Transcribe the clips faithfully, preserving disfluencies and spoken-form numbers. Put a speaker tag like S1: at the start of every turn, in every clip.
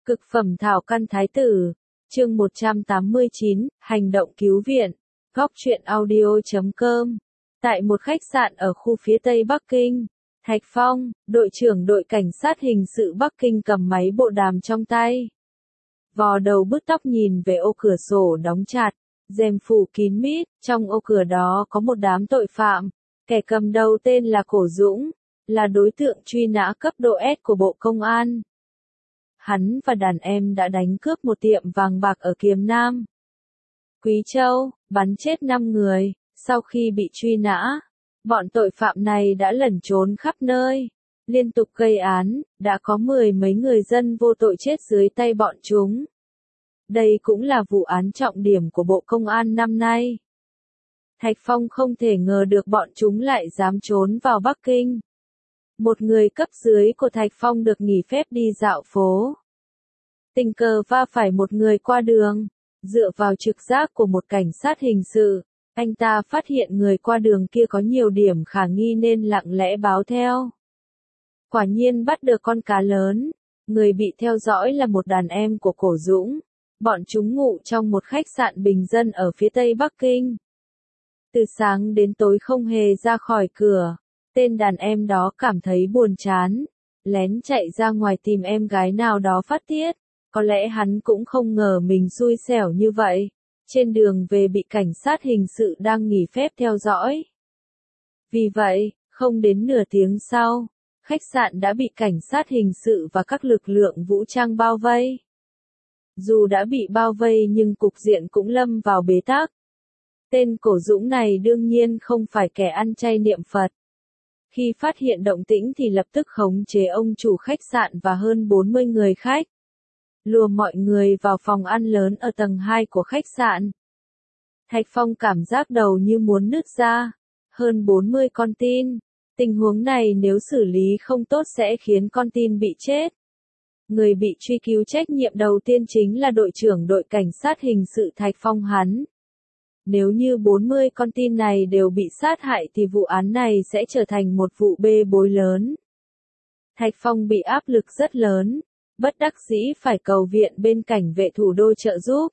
S1: Cực phẩm thảo căn thái tử, chương một trăm tám mươi chín, hành động cứu viện, góc truyện audio chấm com. Tại một khách sạn ở khu phía Tây Bắc Kinh, Thạch Phong, đội trưởng đội cảnh sát hình sự Bắc Kinh cầm máy bộ đàm trong tay. Vò đầu bứt tóc nhìn về ô cửa sổ đóng chặt, rèm phủ kín mít, trong ô cửa đó có một đám tội phạm, kẻ cầm đầu tên là Cổ Dũng, là đối tượng truy nã cấp độ S của Bộ Công an. Hắn và đàn em đã đánh cướp một tiệm vàng bạc ở Kiềm Nam, Quý Châu, bắn chết năm người. Sau khi bị truy nã, bọn tội phạm này đã lẩn trốn khắp nơi, liên tục gây án, đã có mười mấy người dân vô tội chết dưới tay bọn chúng. Đây cũng là vụ án trọng điểm của Bộ Công an năm nay. Thạch Phong không thể ngờ được bọn chúng lại dám trốn vào Bắc Kinh. Một người cấp dưới của Thạch Phong được nghỉ phép đi dạo phố. Tình cờ va phải một người qua đường, dựa vào trực giác của một cảnh sát hình sự, anh ta phát hiện người qua đường kia có nhiều điểm khả nghi nên lặng lẽ báo theo. Quả nhiên bắt được con cá lớn, người bị theo dõi là một đàn em của Cổ Dũng, bọn chúng ngụ trong một khách sạn bình dân ở phía Tây Bắc Kinh. Từ sáng đến tối không hề ra khỏi cửa. Tên đàn em đó cảm thấy buồn chán, lén chạy ra ngoài tìm em gái nào đó phát tiết, có lẽ hắn cũng không ngờ mình xui xẻo như vậy, trên đường về bị cảnh sát hình sự đang nghỉ phép theo dõi. Vì vậy, không đến nửa tiếng sau, khách sạn đã bị cảnh sát hình sự và các lực lượng vũ trang bao vây. Dù đã bị bao vây nhưng cục diện cũng lâm vào bế tắc. Tên Cổ Dũng này đương nhiên không phải kẻ ăn chay niệm Phật. Khi phát hiện động tĩnh thì lập tức khống chế ông chủ khách sạn và hơn bốn mươi người khách. Lùa mọi người vào phòng ăn lớn ở tầng hai của khách sạn. Thạch Phong cảm giác đầu như muốn nứt ra. Hơn bốn mươi con tin. Tình huống này nếu xử lý không tốt sẽ khiến con tin bị chết. Người bị truy cứu trách nhiệm đầu tiên chính là đội trưởng đội cảnh sát hình sự Thạch Phong hắn. Nếu như bốn mươi con tin này đều bị sát hại thì vụ án này sẽ trở thành một vụ bê bối lớn. Thạch Phong bị áp lực rất lớn, bất đắc dĩ phải cầu viện bên cảnh vệ thủ đô trợ giúp.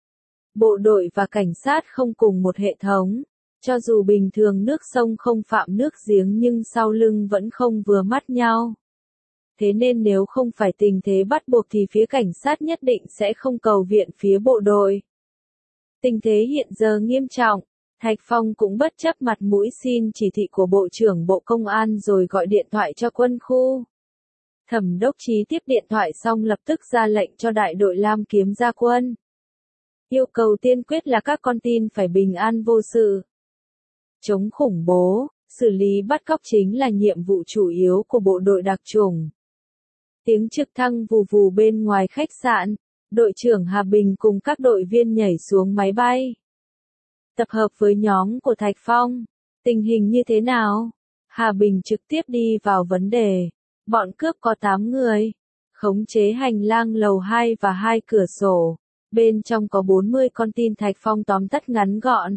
S1: Bộ đội và cảnh sát không cùng một hệ thống, cho dù bình thường nước sông không phạm nước giếng nhưng sau lưng vẫn không vừa mắt nhau. Thế nên nếu không phải tình thế bắt buộc thì phía cảnh sát nhất định sẽ không cầu viện phía bộ đội. Tình thế hiện giờ nghiêm trọng, Thạch Phong cũng bất chấp mặt mũi xin chỉ thị của Bộ trưởng Bộ Công an rồi gọi điện thoại cho quân khu. Thẩm đốc Chí tiếp điện thoại xong lập tức ra lệnh cho đại đội Lam Kiếm ra quân. Yêu cầu tiên quyết là các con tin phải bình an vô sự. Chống khủng bố, xử lý bắt cóc chính là nhiệm vụ chủ yếu của bộ đội đặc chủng. Tiếng trực thăng vù vù bên ngoài khách sạn. Đội trưởng Hà Bình cùng các đội viên nhảy xuống máy bay. Tập hợp với nhóm của Thạch Phong. Tình hình như thế nào? Hà Bình trực tiếp đi vào vấn đề. Bọn cướp có tám người. Khống chế hành lang lầu hai và hai cửa sổ. Bên trong có bốn mươi con tin. Thạch Phong tóm tắt ngắn gọn.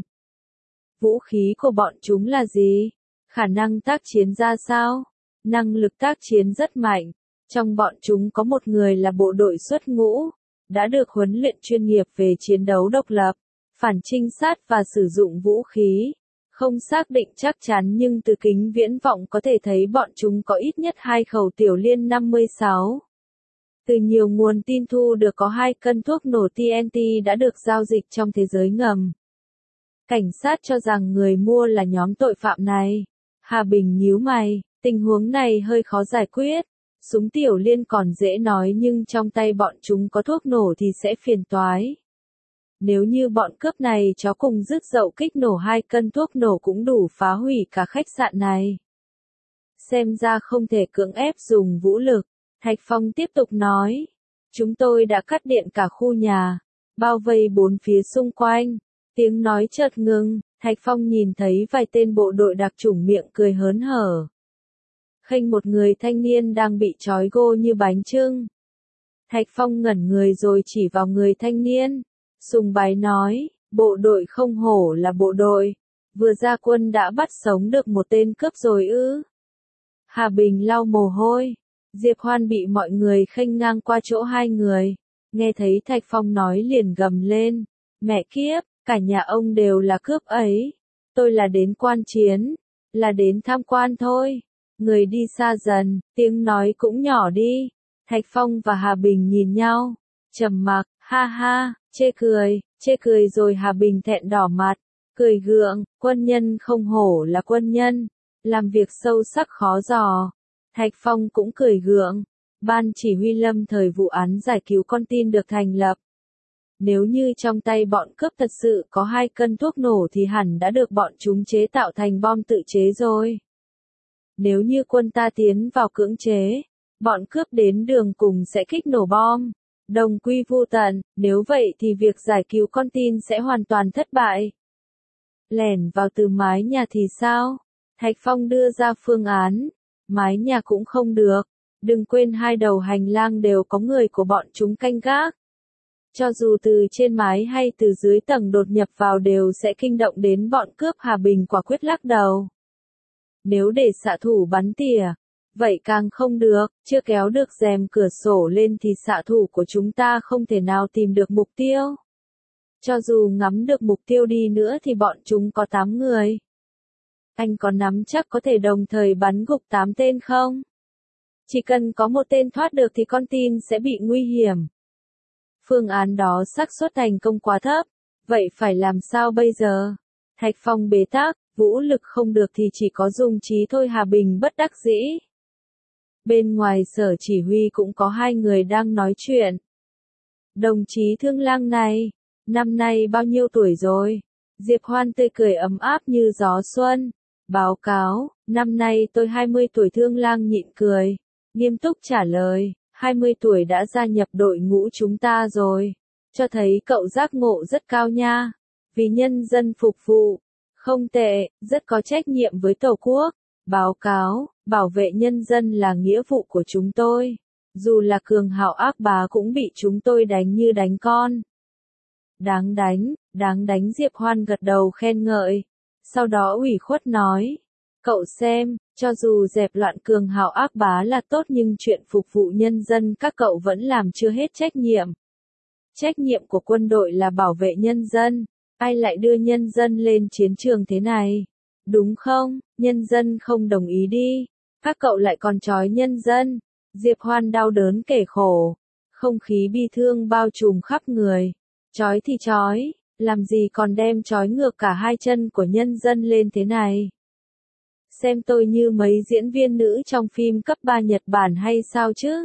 S1: Vũ khí của bọn chúng là gì? Khả năng tác chiến ra sao? Năng lực tác chiến rất mạnh. Trong bọn chúng có một người là bộ đội xuất ngũ. Đã được huấn luyện chuyên nghiệp về chiến đấu độc lập, phản trinh sát và sử dụng vũ khí. Không xác định chắc chắn nhưng từ kính viễn vọng có thể thấy bọn chúng có ít nhất hai khẩu tiểu liên năm mươi sáu. Từ nhiều nguồn tin thu được có hai cân thuốc nổ T N T đã được giao dịch trong thế giới ngầm. Cảnh sát cho rằng người mua là nhóm tội phạm này. Hà Bình nhíu mày, tình huống này hơi khó giải quyết. Súng tiểu liên còn dễ nói nhưng trong tay bọn chúng có thuốc nổ thì sẽ phiền toái. Nếu như bọn cướp này chó cùng rứt dậu kích nổ hai cân thuốc nổ cũng đủ phá hủy cả khách sạn này. Xem ra không thể cưỡng ép dùng vũ lực. Thạch Phong tiếp tục nói. Chúng tôi đã cắt điện cả khu nhà, bao vây bốn phía xung quanh. Tiếng nói chợt ngừng, Thạch Phong nhìn thấy vài tên bộ đội đặc chủng miệng cười hớn hở. Khênh một người thanh niên đang bị trói gô như bánh chưng. Thạch Phong ngẩn người rồi chỉ vào người thanh niên. Sùng bái nói, bộ đội không hổ là bộ đội. Vừa ra quân đã bắt sống được một tên cướp rồi ư. Hà Bình lau mồ hôi. Diệp Hoan bị mọi người khênh ngang qua chỗ hai người. Nghe thấy Thạch Phong nói liền gầm lên. Mẹ kiếp, cả nhà ông đều là cướp ấy. Tôi là đến quan chiến, là đến tham quan thôi. Người đi xa dần, tiếng nói cũng nhỏ đi. Thạch Phong và Hà Bình nhìn nhau, trầm mặc, ha ha, chê cười, chê cười rồi Hà Bình thẹn đỏ mặt, cười gượng, quân nhân không hổ là quân nhân, làm việc sâu sắc khó dò. Thạch Phong cũng cười gượng, ban chỉ huy lâm thời vụ án giải cứu con tin được thành lập. Nếu như trong tay bọn cướp thật sự có hai cân thuốc nổ thì hẳn đã được bọn chúng chế tạo thành bom tự chế rồi. Nếu như quân ta tiến vào cưỡng chế, bọn cướp đến đường cùng sẽ kích nổ bom, đồng quy vu tận, nếu vậy thì việc giải cứu con tin sẽ hoàn toàn thất bại. Lẻn vào từ mái nhà thì sao? Thạch Phong đưa ra phương án, mái nhà cũng không được, đừng quên hai đầu hành lang đều có người của bọn chúng canh gác. Cho dù từ trên mái hay từ dưới tầng đột nhập vào đều sẽ kinh động đến bọn cướp. Hà Bình quả quyết lắc đầu. Nếu để xạ thủ bắn tỉa, vậy càng không được, chưa kéo được rèm cửa sổ lên thì xạ thủ của chúng ta không thể nào tìm được mục tiêu. Cho dù ngắm được mục tiêu đi nữa thì bọn chúng có tám người. Anh có nắm chắc có thể đồng thời bắn gục tám tên không? Chỉ cần có một tên thoát được thì con tin sẽ bị nguy hiểm. Phương án đó xác suất thành công quá thấp, vậy phải làm sao bây giờ? Thạch Phong bế tắc, vũ lực không được thì chỉ có dùng trí thôi. Hà Bình bất đắc dĩ. Bên ngoài sở chỉ huy cũng có hai người đang nói chuyện. Đồng chí Thương Lang này, năm nay bao nhiêu tuổi rồi? Diệp Hoan tươi cười ấm áp như gió xuân. Báo cáo, năm nay tôi hai mươi tuổi. Thương Lang nhịn cười, nghiêm túc trả lời. hai mươi tuổi đã gia nhập đội ngũ chúng ta rồi. Cho thấy cậu giác ngộ rất cao nha. Vì nhân dân phục vụ. Không tệ, rất có trách nhiệm với Tổ quốc. Báo cáo, bảo vệ nhân dân là nghĩa vụ của chúng tôi. Dù là cường hào ác bá cũng bị chúng tôi đánh như đánh con. Đáng đánh, đáng đánh. Diệp Hoan gật đầu khen ngợi. Sau đó ủy khuất nói. Cậu xem, cho dù dẹp loạn cường hào ác bá là tốt nhưng chuyện phục vụ nhân dân các cậu vẫn làm chưa hết trách nhiệm. Trách nhiệm của quân đội là bảo vệ nhân dân. Ai lại đưa nhân dân lên chiến trường thế này? Đúng không? Nhân dân không đồng ý đi. Các cậu lại còn trói nhân dân. Diệp Hoan đau đớn kể khổ. Không khí bi thương bao trùm khắp người. Trói thì trói, làm gì còn đem trói ngược cả hai chân của nhân dân lên thế này? Xem tôi như mấy diễn viên nữ trong phim cấp ba Nhật Bản hay sao chứ?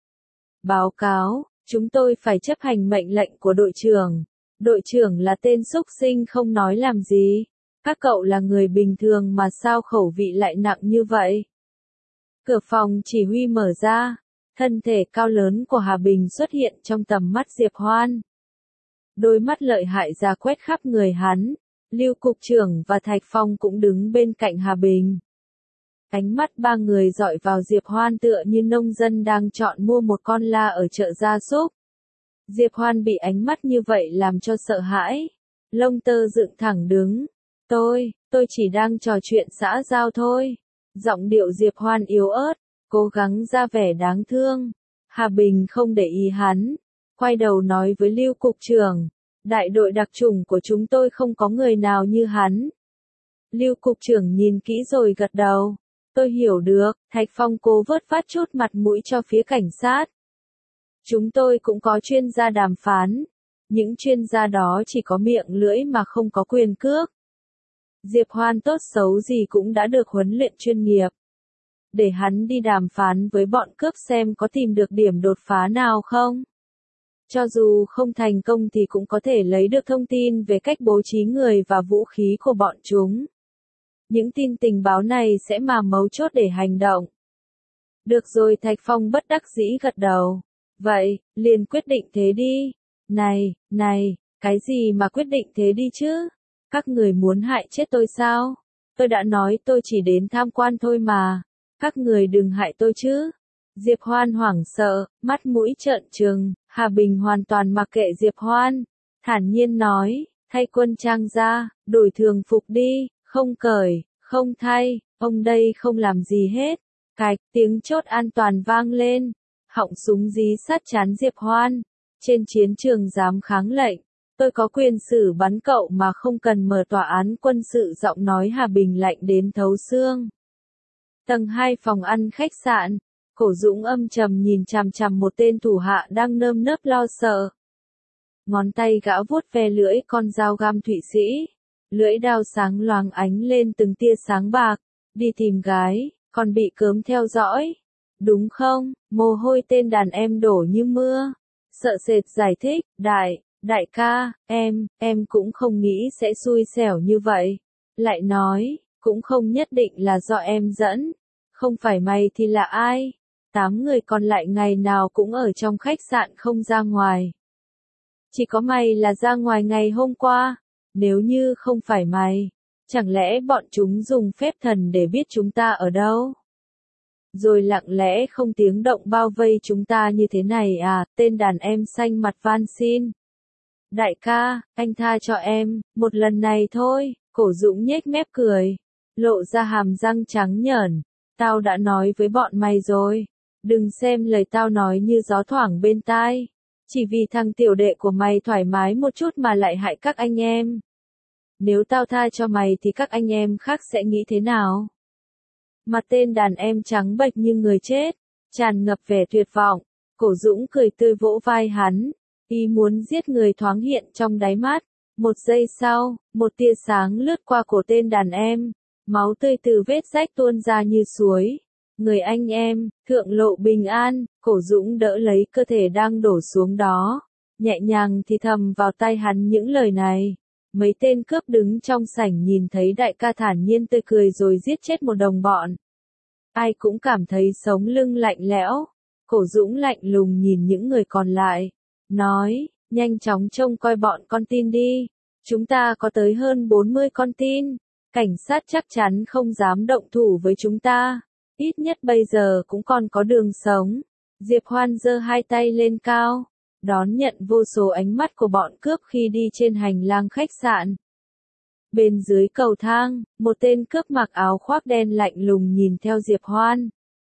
S1: Báo cáo, chúng tôi phải chấp hành mệnh lệnh của đội trưởng. Đội trưởng là tên xúc sinh không nói làm gì. Các cậu là người bình thường mà sao khẩu vị lại nặng như vậy? Cửa phòng chỉ huy mở ra. Thân thể cao lớn của Hà Bình xuất hiện trong tầm mắt Diệp Hoan. Đôi mắt lợi hại ra quét khắp người hắn. Lưu cục trưởng và Thạch Phong cũng đứng bên cạnh Hà Bình. Ánh mắt ba người dọi vào Diệp Hoan tựa như nông dân đang chọn mua một con la ở chợ gia súc. Diệp Hoan bị ánh mắt như vậy làm cho sợ hãi. Lông tơ dựng thẳng đứng. Tôi, tôi chỉ đang trò chuyện xã giao thôi. Giọng điệu Diệp Hoan yếu ớt, cố gắng ra vẻ đáng thương. Hà Bình không để ý hắn. Quay đầu nói với Lưu cục trưởng. Đại đội đặc chủng của chúng tôi không có người nào như hắn. Lưu cục trưởng nhìn kỹ rồi gật đầu. Tôi hiểu được. Thạch Phong cố vớt vát chút mặt mũi cho phía cảnh sát. Chúng tôi cũng có chuyên gia đàm phán. Những chuyên gia đó chỉ có miệng lưỡi mà không có quyền cước. Diệp Hoan tốt xấu gì cũng đã được huấn luyện chuyên nghiệp. Để hắn đi đàm phán với bọn cướp xem có tìm được điểm đột phá nào không. Cho dù không thành công thì cũng có thể lấy được thông tin về cách bố trí người và vũ khí của bọn chúng. Những tin tình báo này sẽ mà mấu chốt để hành động. Được rồi. Thạch Phong bất đắc dĩ gật đầu. Vậy, liền quyết định thế đi. Này, này, cái gì mà quyết định thế đi chứ? Các người muốn hại chết tôi sao? Tôi đã nói tôi chỉ đến tham quan thôi mà. Các người đừng hại tôi chứ. Diệp Hoan hoảng sợ, mắt mũi trợn trừng. Hà Bình hoàn toàn mặc kệ Diệp Hoan. Thản nhiên nói, thay quân trang ra, đổi thường phục đi, không cởi, không thay, ông đây không làm gì hết. Cạch, tiếng chốt an toàn vang lên. Họng súng dí sát trán Diệp Hoan. Trên chiến trường dám kháng lệnh. Tôi có quyền xử bắn cậu mà không cần mở tòa án quân sự, giọng nói Hà Bình lạnh đến thấu xương. Tầng hai phòng ăn khách sạn. Cổ Dũng âm trầm nhìn chằm chằm một tên thủ hạ đang nơm nớp lo sợ. Ngón tay gã vuốt ve lưỡi con dao găm Thụy Sĩ. Lưỡi dao sáng loáng ánh lên từng tia sáng bạc. Đi tìm gái, còn bị cớm theo dõi. Đúng không? Mồ hôi tên đàn em đổ như mưa. Sợ sệt giải thích, đại, đại ca, em, em cũng không nghĩ sẽ xui xẻo như vậy. Lại nói, cũng không nhất định là do em dẫn. Không phải mày thì là ai? Tám người còn lại ngày nào cũng ở trong khách sạn không ra ngoài. Chỉ có mày là ra ngoài ngày hôm qua. Nếu như không phải mày, chẳng lẽ bọn chúng dùng phép thần để biết chúng ta ở đâu? Rồi lặng lẽ không tiếng động bao vây chúng ta như thế này à? Tên đàn em xanh mặt van xin. Đại ca, anh tha cho em, một lần này thôi. Cổ Dũng nhếch mép cười, lộ ra hàm răng trắng nhởn. Tao đã nói với bọn mày rồi, đừng xem lời tao nói như gió thoảng bên tai. Chỉ vì thằng tiểu đệ của mày thoải mái một chút mà lại hại các anh em. Nếu tao tha cho mày thì các anh em khác sẽ nghĩ thế nào? Mặt tên đàn em trắng bệch như người chết, tràn ngập vẻ tuyệt vọng. Cổ Dũng cười tươi vỗ vai hắn, ý muốn giết người thoáng hiện trong đáy mắt. Một giây sau, một tia sáng lướt qua cổ tên đàn em, máu tươi từ vết rách tuôn ra như suối. Người anh em, thượng lộ bình an. Cổ Dũng đỡ lấy cơ thể đang đổ xuống đó, nhẹ nhàng thì thầm vào tai hắn những lời này. Mấy tên cướp đứng trong sảnh nhìn thấy đại ca thản nhiên tươi cười rồi giết chết một đồng bọn. Ai cũng cảm thấy sống lưng lạnh lẽo. Cổ Dũng lạnh lùng nhìn những người còn lại, nói, nhanh chóng trông coi bọn con tin đi. Chúng ta có tới hơn bốn mươi con tin. Cảnh sát chắc chắn không dám động thủ với chúng ta. Ít nhất bây giờ cũng còn có đường sống. Diệp Hoan giơ hai tay lên cao, đón nhận vô số ánh mắt của bọn cướp khi đi trên hành lang khách sạn. Bên dưới cầu thang, một tên cướp mặc áo khoác đen lạnh lùng nhìn theo Diệp Hoan.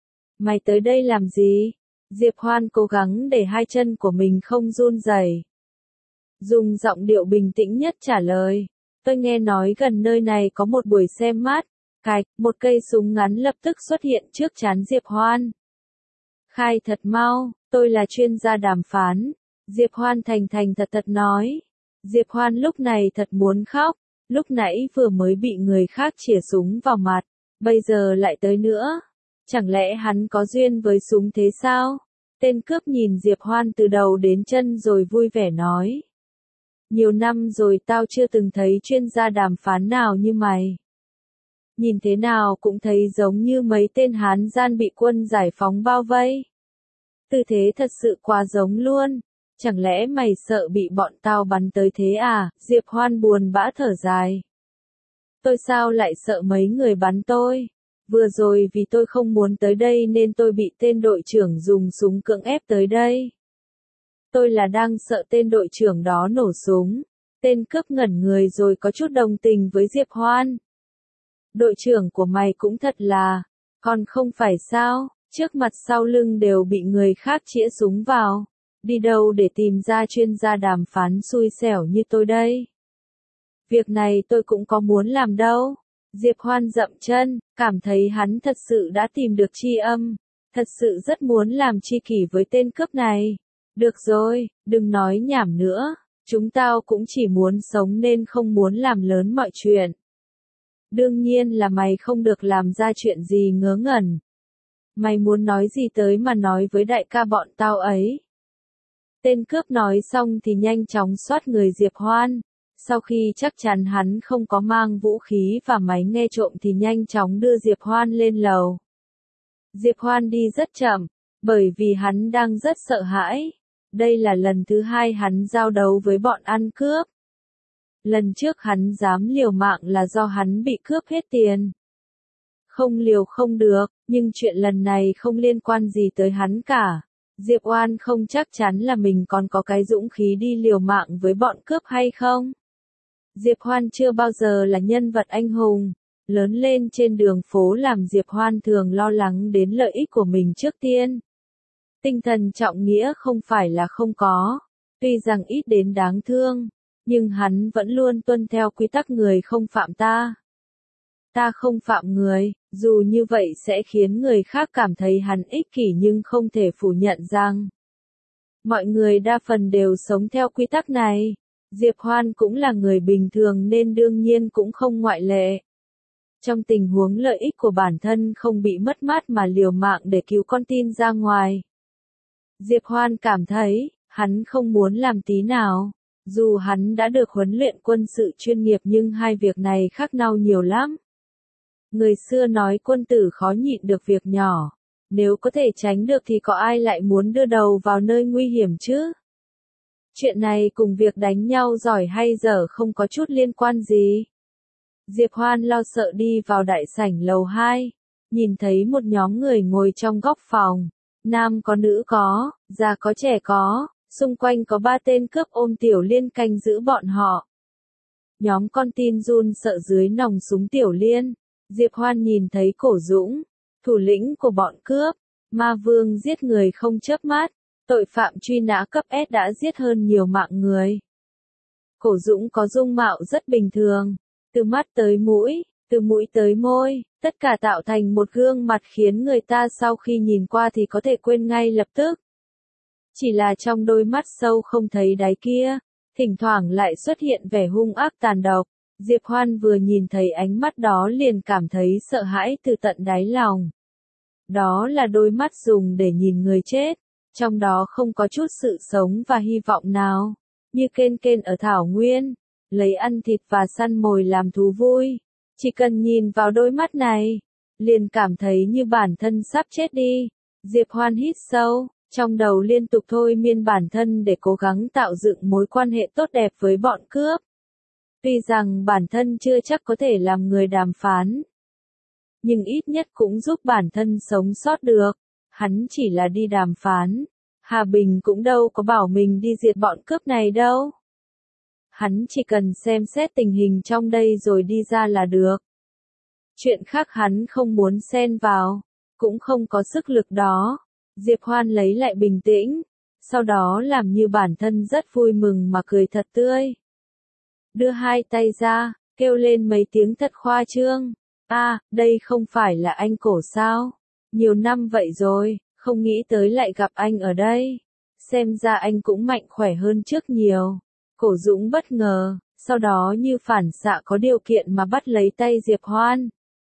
S1: Mày tới đây làm gì? Diệp Hoan cố gắng để hai chân của mình không run rẩy, dùng giọng điệu bình tĩnh nhất trả lời. Tôi nghe nói gần nơi này có một buổi xem mát. Cạch, một cây súng ngắn lập tức xuất hiện trước trán Diệp Hoan. Khai thật mau, tôi là chuyên gia đàm phán. Diệp Hoan thành thành thật thật nói. Diệp Hoan lúc này thật muốn khóc. Lúc nãy vừa mới bị người khác chĩa súng vào mặt, bây giờ lại tới nữa. Chẳng lẽ hắn có duyên với súng thế sao? Tên cướp nhìn Diệp Hoan từ đầu đến chân rồi vui vẻ nói. Nhiều năm rồi tao chưa từng thấy chuyên gia đàm phán nào như mày. Nhìn thế nào cũng thấy giống như mấy tên Hán gian bị quân giải phóng bao vây. Tư thế thật sự quá giống luôn. Chẳng lẽ mày sợ bị bọn tao bắn tới thế à? Diệp Hoan buồn bã thở dài. Tôi sao lại sợ mấy người bắn tôi? Vừa rồi vì tôi không muốn tới đây nên tôi bị tên đội trưởng dùng súng cưỡng ép tới đây. Tôi là đang sợ tên đội trưởng đó nổ súng. Tên cướp ngẩn người rồi có chút đồng tình với Diệp Hoan. Đội trưởng của mày cũng thật là, còn không phải sao, trước mặt sau lưng đều bị người khác chĩa súng vào. Đi đâu để tìm ra chuyên gia đàm phán xui xẻo như tôi đây? Việc này tôi cũng có muốn làm đâu. Diệp Hoan dậm chân, cảm thấy hắn thật sự đã tìm được tri âm. Thật sự rất muốn làm tri kỷ với tên cướp này. Được rồi, đừng nói nhảm nữa. Chúng tao cũng chỉ muốn sống nên không muốn làm lớn mọi chuyện. Đương nhiên là mày không được làm ra chuyện gì ngớ ngẩn. Mày muốn nói gì tới mà nói với đại ca bọn tao ấy. Tên cướp nói xong thì nhanh chóng xoát người Diệp Hoan. Sau khi chắc chắn hắn không có mang vũ khí và máy nghe trộm thì nhanh chóng đưa Diệp Hoan lên lầu. Diệp Hoan đi rất chậm, bởi vì hắn đang rất sợ hãi. Đây là lần thứ hai hắn giao đấu với bọn ăn cướp. Lần trước hắn dám liều mạng là do hắn bị cướp hết tiền. Không liều không được, nhưng chuyện lần này không liên quan gì tới hắn cả. Diệp Hoan không chắc chắn là mình còn có cái dũng khí đi liều mạng với bọn cướp hay không. Diệp Hoan chưa bao giờ là nhân vật anh hùng. Lớn lên trên đường phố làm Diệp Hoan thường lo lắng đến lợi ích của mình trước tiên. Tinh thần trọng nghĩa không phải là không có, tuy rằng ít đến đáng thương, nhưng hắn vẫn luôn tuân theo quy tắc người không phạm ta. Ta không phạm người, dù như vậy sẽ khiến người khác cảm thấy hắn ích kỷ nhưng không thể phủ nhận rằng mọi người đa phần đều sống theo quy tắc này. Diệp Hoan cũng là người bình thường nên đương nhiên cũng không ngoại lệ. Trong tình huống lợi ích của bản thân không bị mất mát mà liều mạng để cứu con tin ra ngoài. Diệp Hoan cảm thấy, hắn không muốn làm tí nào. Dù hắn đã được huấn luyện quân sự chuyên nghiệp nhưng hai việc này khác nhau nhiều lắm. Người xưa nói quân tử khó nhịn được việc nhỏ. Nếu có thể tránh được thì có ai lại muốn đưa đầu vào nơi nguy hiểm chứ? Chuyện này cùng việc đánh nhau giỏi hay dở không có chút liên quan gì. Diệp Hoan lo sợ đi vào đại sảnh lầu hai, nhìn thấy một nhóm người ngồi trong góc phòng, nam có nữ có, già có trẻ có, xung quanh có ba tên cướp ôm Tiểu Liên canh giữ bọn họ. Nhóm con tin run sợ dưới nòng súng Tiểu Liên, Diệp Hoan nhìn thấy Cổ Dũng, thủ lĩnh của bọn cướp, ma vương giết người không chớp mắt, tội phạm truy nã cấp S đã giết hơn nhiều mạng người. Cổ Dũng có dung mạo rất bình thường, từ mắt tới mũi, từ mũi tới môi, tất cả tạo thành một gương mặt khiến người ta sau khi nhìn qua thì có thể quên ngay lập tức. Chỉ là trong đôi mắt sâu không thấy đáy kia, thỉnh thoảng lại xuất hiện vẻ hung ác tàn độc. Diệp Hoan vừa nhìn thấy ánh mắt đó liền cảm thấy sợ hãi từ tận đáy lòng. Đó là đôi mắt dùng để nhìn người chết, trong đó không có chút sự sống và hy vọng nào, như kên kên ở thảo nguyên, lấy ăn thịt và săn mồi làm thú vui. Chỉ cần nhìn vào đôi mắt này, liền cảm thấy như bản thân sắp chết đi. Diệp Hoan hít sâu, trong đầu liên tục thôi miên bản thân để cố gắng tạo dựng mối quan hệ tốt đẹp với bọn cướp. Tuy rằng bản thân chưa chắc có thể làm người đàm phán, nhưng ít nhất cũng giúp bản thân sống sót được. Hắn chỉ là đi đàm phán, Hà Bình cũng đâu có bảo mình đi diệt bọn cướp này đâu. Hắn chỉ cần xem xét tình hình trong đây rồi đi ra là được. Chuyện khác hắn không muốn xen vào, cũng không có sức lực đó. Diệp Hoan lấy lại bình tĩnh, sau đó làm như bản thân rất vui mừng mà cười thật tươi. Đưa hai tay ra, kêu lên mấy tiếng thật khoa trương. À, đây không phải là anh Cổ sao? Nhiều năm vậy rồi, không nghĩ tới lại gặp anh ở đây. Xem ra anh cũng mạnh khỏe hơn trước nhiều. Cổ Dũng bất ngờ, sau đó như phản xạ có điều kiện mà bắt lấy tay Diệp Hoan.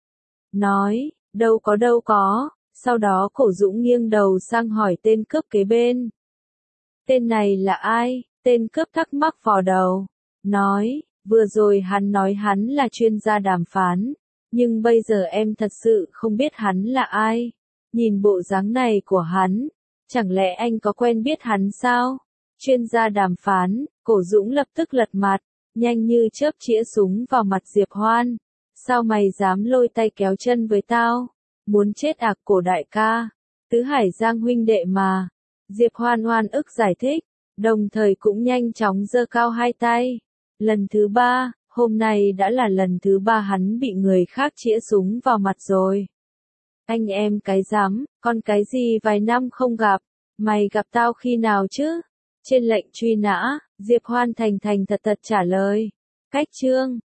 S1: Nói, đâu có đâu có, sau đó Cổ Dũng nghiêng đầu sang hỏi tên cướp kế bên. Tên này là ai? Tên cướp thắc mắc vò đầu. Nói, vừa rồi hắn nói hắn là chuyên gia đàm phán, nhưng bây giờ em thật sự không biết hắn là ai. Nhìn bộ dáng này của hắn, chẳng lẽ anh có quen biết hắn sao? Chuyên gia đàm phán, Cổ Dũng lập tức lật mặt, nhanh như chớp chĩa súng vào mặt Diệp Hoan. Sao mày dám lôi tay kéo chân với tao? Muốn chết à Cổ đại ca? Tứ Hải Giang huynh đệ mà. Diệp Hoan oan ức giải thích, đồng thời cũng nhanh chóng giơ cao hai tay. Lần thứ ba, hôm nay đã là lần thứ ba hắn bị người khác chĩa súng vào mặt rồi. Anh em cái dám, con cái gì vài năm không gặp, mày gặp tao khi nào chứ? Trên lệnh truy nã, Diệp Hoan thành thành thật thật trả lời. Cách chương